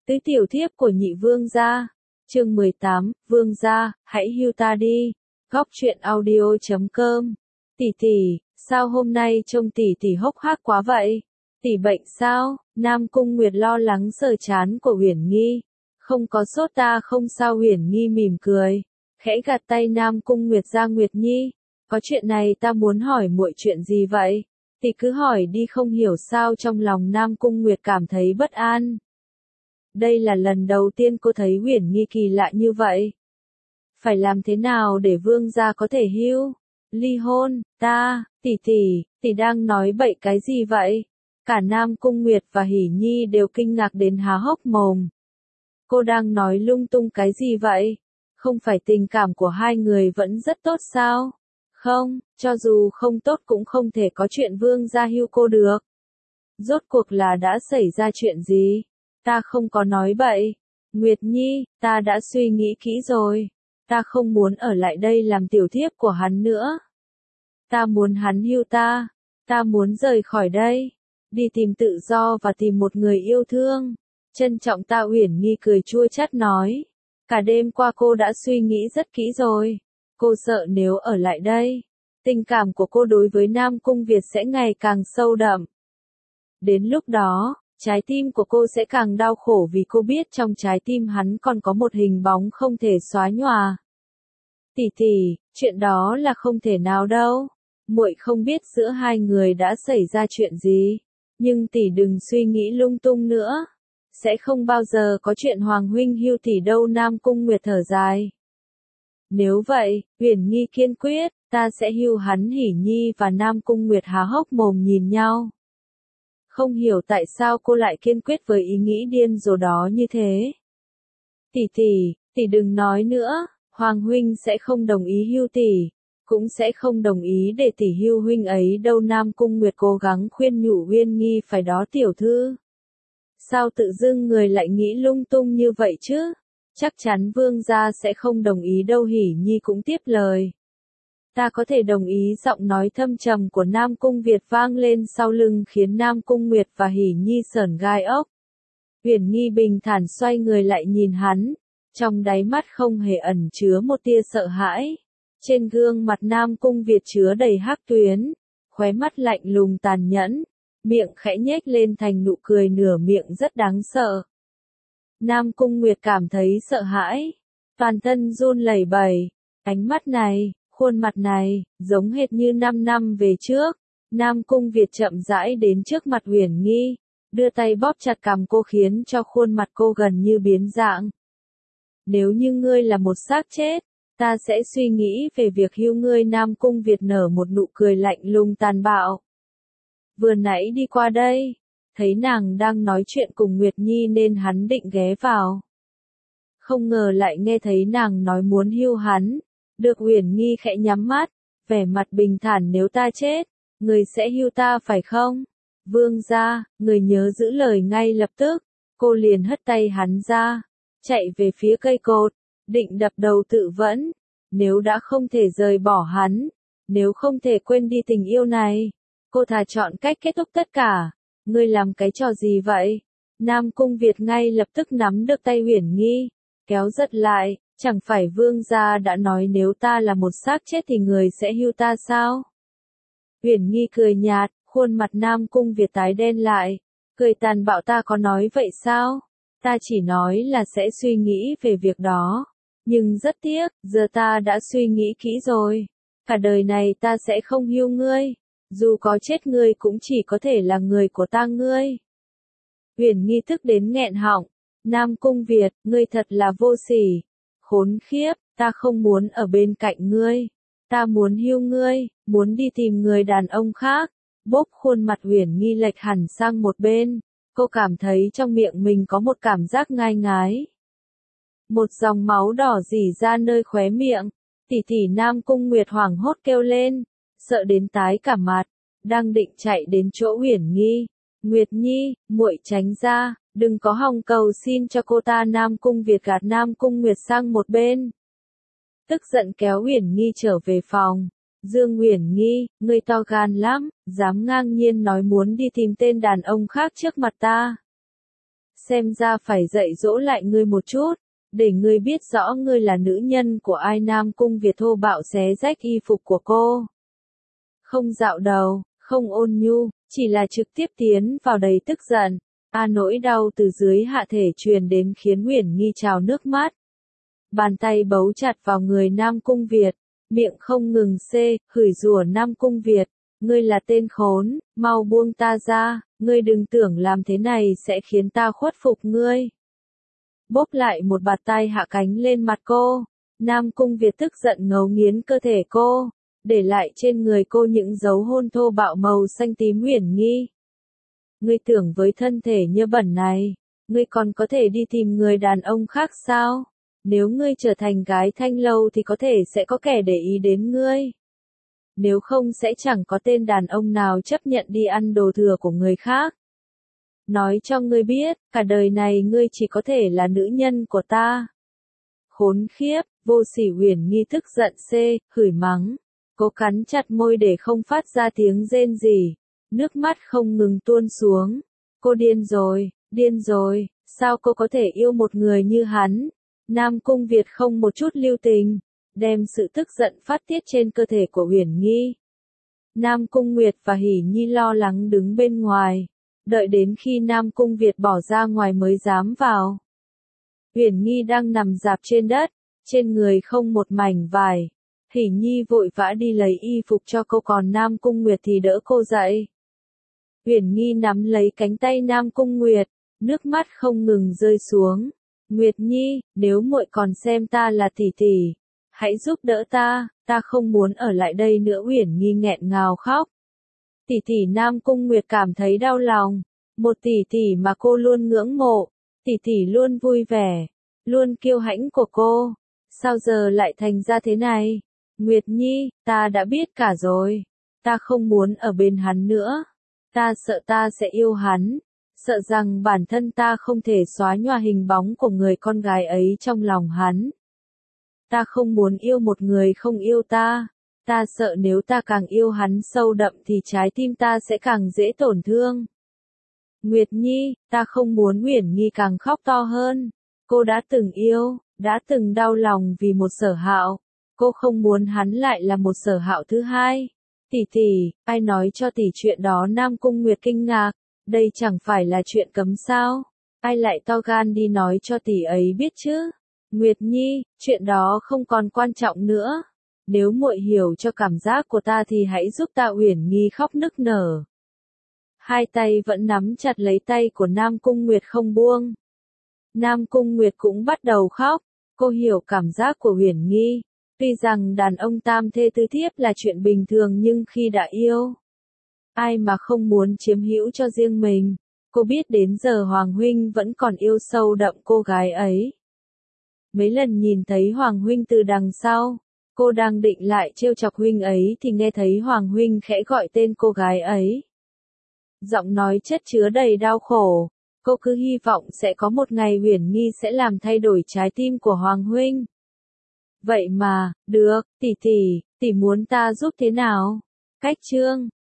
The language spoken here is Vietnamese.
Tứ tiểu thiếp của nhị vương gia. Chương 18, vương gia, hãy hưu ta đi. Góc truyện audio.com. Tỷ tỷ, sao hôm nay trông tỷ tỷ hốc hác quá vậy? Tỷ bệnh sao? Nam Cung Nguyệt lo lắng sờ trán của Uyển Nghi. Không có sốt ta không sao. Uyển Nghi mỉm cười, khẽ gạt tay Nam Cung Nguyệt ra. Nguyệt Nhi, có chuyện này ta muốn hỏi muội. Chuyện gì vậy? Tỷ cứ hỏi đi. Không hiểu sao trong lòng Nam Cung Nguyệt cảm thấy bất an. Đây là lần đầu tiên cô thấy Uyển Nghi kỳ lạ như vậy. Phải làm thế nào để vương gia có thể hưu? Ly hôn? Tỷ đang nói bậy cái gì vậy? Cả Nam Cung Nguyệt và Hỉ Nhi đều kinh ngạc đến há hốc mồm. Cô đang nói lung tung cái gì vậy? Không phải tình cảm của hai người vẫn rất tốt sao? Không, cho dù không tốt cũng không thể có chuyện vương gia hưu cô được. Rốt cuộc là đã xảy ra chuyện gì? Ta không có nói bậy. Nguyệt Nhi, ta đã suy nghĩ kỹ rồi. Ta không muốn ở lại đây làm tiểu thiếp của hắn nữa. Ta muốn hắn hưu ta. Ta muốn rời khỏi đây. Đi tìm tự do và tìm một người yêu thương. Trân trọng ta. Uyển Nghi cười chua chát nói. Cả đêm qua cô đã suy nghĩ rất kỹ rồi. Cô sợ nếu ở lại đây, tình cảm của cô đối với Nam Cung Việt sẽ ngày càng sâu đậm. Đến lúc đó, trái tim của cô sẽ càng đau khổ vì cô biết trong trái tim hắn còn có một hình bóng không thể xóa nhòa. Tỷ, chuyện đó là không thể nào đâu. Muội không biết giữa hai người đã xảy ra chuyện gì, nhưng tỷ đừng suy nghĩ lung tung nữa. Sẽ không bao giờ có chuyện Hoàng huynh hưu tỷ đâu. Nam Cung Nguyệt thở dài. Nếu vậy, Uyển Nghi kiên quyết, ta sẽ hưu hắn. Hỉ Nhi và Nam Cung Nguyệt há hốc mồm nhìn nhau. Không hiểu tại sao cô lại kiên quyết với ý nghĩ điên rồ đó như thế. Tỷ đừng nói nữa, Hoàng huynh sẽ không đồng ý hưu tỷ, cũng sẽ không đồng ý để tỷ hưu huynh ấy đâu. Nam Cung Nguyệt cố gắng khuyên nhủ Uyển Nghi phải đó. Tiểu thư, sao tự dưng người lại nghĩ lung tung như vậy chứ? Chắc chắn vương gia sẽ không đồng ý đâu. Hỉ Nhi cũng tiếp lời. Ta có thể đồng ý. Giọng nói thâm trầm của Nam Cung Việt vang lên sau lưng khiến Nam Cung Nguyệt và Hỉ Nhi sởn gai ốc. Uyển Nghi bình thản xoay người lại nhìn hắn, trong đáy mắt không hề ẩn chứa một tia sợ hãi. Trên gương mặt Nam Cung Việt chứa đầy hắc tuyến, khóe mắt lạnh lùng tàn nhẫn, miệng khẽ nhếch lên thành nụ cười nửa miệng rất đáng sợ. Nam Cung Nguyệt cảm thấy sợ hãi, toàn thân run lẩy bẩy. Ánh mắt này, khuôn mặt này, giống hệt như 5 năm về trước. Nam Cung Việt chậm rãi đến trước mặt Uyển Nghi, đưa tay bóp chặt cằm cô khiến cho khuôn mặt cô gần như biến dạng. Nếu như ngươi là một xác chết, ta sẽ suy nghĩ về việc hưu ngươi. Nam Cung Việt nở một nụ cười lạnh lùng tàn bạo. Vừa nãy đi qua đây, thấy nàng đang nói chuyện cùng Nguyệt Nhi nên hắn định ghé vào. Không ngờ lại nghe thấy nàng nói muốn hưu hắn. Được. Uyển Nghi khẽ nhắm mắt, vẻ mặt bình thản. Nếu ta chết, người sẽ hưu ta phải không? Vương gia, người nhớ giữ lời ngay lập tức. Cô liền hất tay hắn ra, chạy về phía cây cột, định đập đầu tự vẫn. Nếu đã không thể rời bỏ hắn, nếu không thể quên đi tình yêu này, cô thà chọn cách kết thúc tất cả. Ngươi làm cái trò gì vậy? Nam Cung Việt ngay lập tức nắm được tay Uyển Nghi, kéo giật lại. Chẳng phải vương gia đã nói nếu ta là một xác chết thì người sẽ hưu ta sao? Uyển Nghi cười nhạt, khuôn mặt Nam Cung Việt tái đen lại, cười tàn bạo. Ta có nói vậy sao? Ta chỉ nói là sẽ suy nghĩ về việc đó. Nhưng rất tiếc, giờ ta đã suy nghĩ kỹ rồi. Cả đời này ta sẽ không hưu ngươi. Dù có chết ngươi cũng chỉ có thể là người của ta. Ngươi. Uyển Nghi tức đến nghẹn họng. Nam Cung Việt, ngươi thật là vô sỉ. Khốn khiếp, ta không muốn ở bên cạnh ngươi. Ta muốn hưu ngươi, muốn đi tìm người đàn ông khác. Bốp. Khuôn mặt Uyển Nghi lệch hẳn sang một bên. Cô cảm thấy trong miệng mình có một cảm giác ngai ngái. Một dòng máu đỏ rỉ ra nơi khóe miệng. Tỷ. Nam Cung Nguyệt hoảng hốt kêu lên, sợ đến tái cả mặt, đang định chạy đến chỗ Uyển Nghi. Nguyệt Nhi, muội tránh ra, đừng có hòng cầu xin cho cô ta. Nam Cung Việt gạt Nam Cung Nguyệt sang một bên, tức giận kéo Uyển Nghi trở về phòng. Dương Uyển Nghi, ngươi to gan lắm, dám ngang nhiên nói muốn đi tìm tên đàn ông khác trước mặt ta. xem ra phải dạy dỗ lại ngươi một chút, để ngươi biết rõ ngươi là nữ nhân của ai. Nam Cung Việt thô bạo xé rách y phục của cô. Không dạo đầu, không ôn nhu, chỉ là trực tiếp tiến vào đầy tức giận. Nỗi đau từ dưới hạ thể truyền đến khiến Uyển Nghi trào nước mắt. Bàn tay bấu chặt vào người Nam Cung Việt, miệng không ngừng hửi rủa Nam Cung Việt, ngươi là tên khốn, mau buông ta ra, ngươi đừng tưởng làm thế này sẽ khiến ta khuất phục ngươi. Bóp lại một bạt tay hạ cánh lên mặt cô, Nam Cung Việt tức giận ngấu nghiến cơ thể cô, để lại trên người cô những dấu hôn thô bạo màu xanh tím. Uyển Nghi, ngươi tưởng với thân thể nhơ bẩn này, ngươi còn có thể đi tìm người đàn ông khác sao? Nếu ngươi trở thành gái thanh lâu thì có thể sẽ có kẻ để ý đến ngươi. Nếu không sẽ chẳng có tên đàn ông nào chấp nhận đi ăn đồ thừa của người khác. Nói cho ngươi biết, cả đời này ngươi chỉ có thể là nữ nhân của ta. Khốn khiếp, vô sỉ. Uyển Nghi tức giận hửi mắng. Cô cắn chặt môi để không phát ra tiếng rên rỉ. Nước mắt không ngừng tuôn xuống. Cô điên rồi, sao cô có thể yêu một người như hắn? Nam Cung Việt không một chút lưu tình, đem sự tức giận phát tiết trên cơ thể của Uyển Nghi. Nam Cung Nguyệt và Hỷ Nhi lo lắng đứng bên ngoài, đợi đến khi Nam Cung Việt bỏ ra ngoài mới dám vào. Uyển Nghi đang nằm rạp trên đất, trên người không một mảnh vải. Hỷ Nhi vội vã đi lấy y phục cho cô, còn Nam Cung Nguyệt thì đỡ cô dậy. Uyển Nghi nắm lấy cánh tay Nam Cung Nguyệt, nước mắt không ngừng rơi xuống. Nguyệt Nhi, nếu muội còn xem ta là tỷ tỷ, hãy giúp đỡ ta không muốn ở lại đây nữa. Uyển Nghi nghẹn ngào khóc. Tỷ tỷ. Nam Cung Nguyệt cảm thấy đau lòng, một tỷ tỷ mà cô luôn ngưỡng mộ, tỷ tỷ luôn vui vẻ, luôn kiêu hãnh của cô, sao giờ lại thành ra thế này? Nguyệt Nhi, ta đã biết cả rồi, ta không muốn ở bên hắn nữa, ta sợ ta sẽ yêu hắn. Sợ rằng bản thân ta không thể xóa nhòa hình bóng của người con gái ấy trong lòng hắn. Ta không muốn yêu một người không yêu ta. Ta sợ nếu ta càng yêu hắn sâu đậm thì trái tim ta sẽ càng dễ tổn thương. Nguyệt Nhi, ta không muốn. Uyển Nghi càng khóc to hơn. Cô đã từng yêu, đã từng đau lòng vì một Sở Hạo. Cô không muốn hắn lại là một Sở Hạo thứ hai. Tỷ tỷ, ai nói cho tỷ chuyện đó? Nam Cung Nguyệt kinh ngạc. Đây chẳng phải là chuyện cấm sao? Ai lại to gan đi nói cho tỷ ấy biết chứ? Nguyệt Nhi, chuyện đó không còn quan trọng nữa. Nếu muội hiểu cho cảm giác của ta thì hãy giúp ta. Uyển Nghi khóc nức nở. Hai tay vẫn nắm chặt lấy tay của Nam Cung Nguyệt không buông. Nam Cung Nguyệt cũng bắt đầu khóc. Cô hiểu cảm giác của Uyển Nghi. Tuy rằng đàn ông tam thê tứ thiếp là chuyện bình thường nhưng khi đã yêu, ai mà không muốn chiếm hữu cho riêng mình. Cô biết đến giờ Hoàng Huynh vẫn còn yêu sâu đậm cô gái ấy. Mấy lần nhìn thấy Hoàng Huynh từ đằng sau, cô đang định lại trêu chọc Huynh ấy thì nghe thấy Hoàng Huynh khẽ gọi tên cô gái ấy. Giọng nói chất chứa đầy đau khổ. Cô cứ hy vọng sẽ có một ngày Uyển Nghi sẽ làm thay đổi trái tim của Hoàng Huynh. Vậy mà, được, tỷ muốn ta giúp thế nào? Cách chương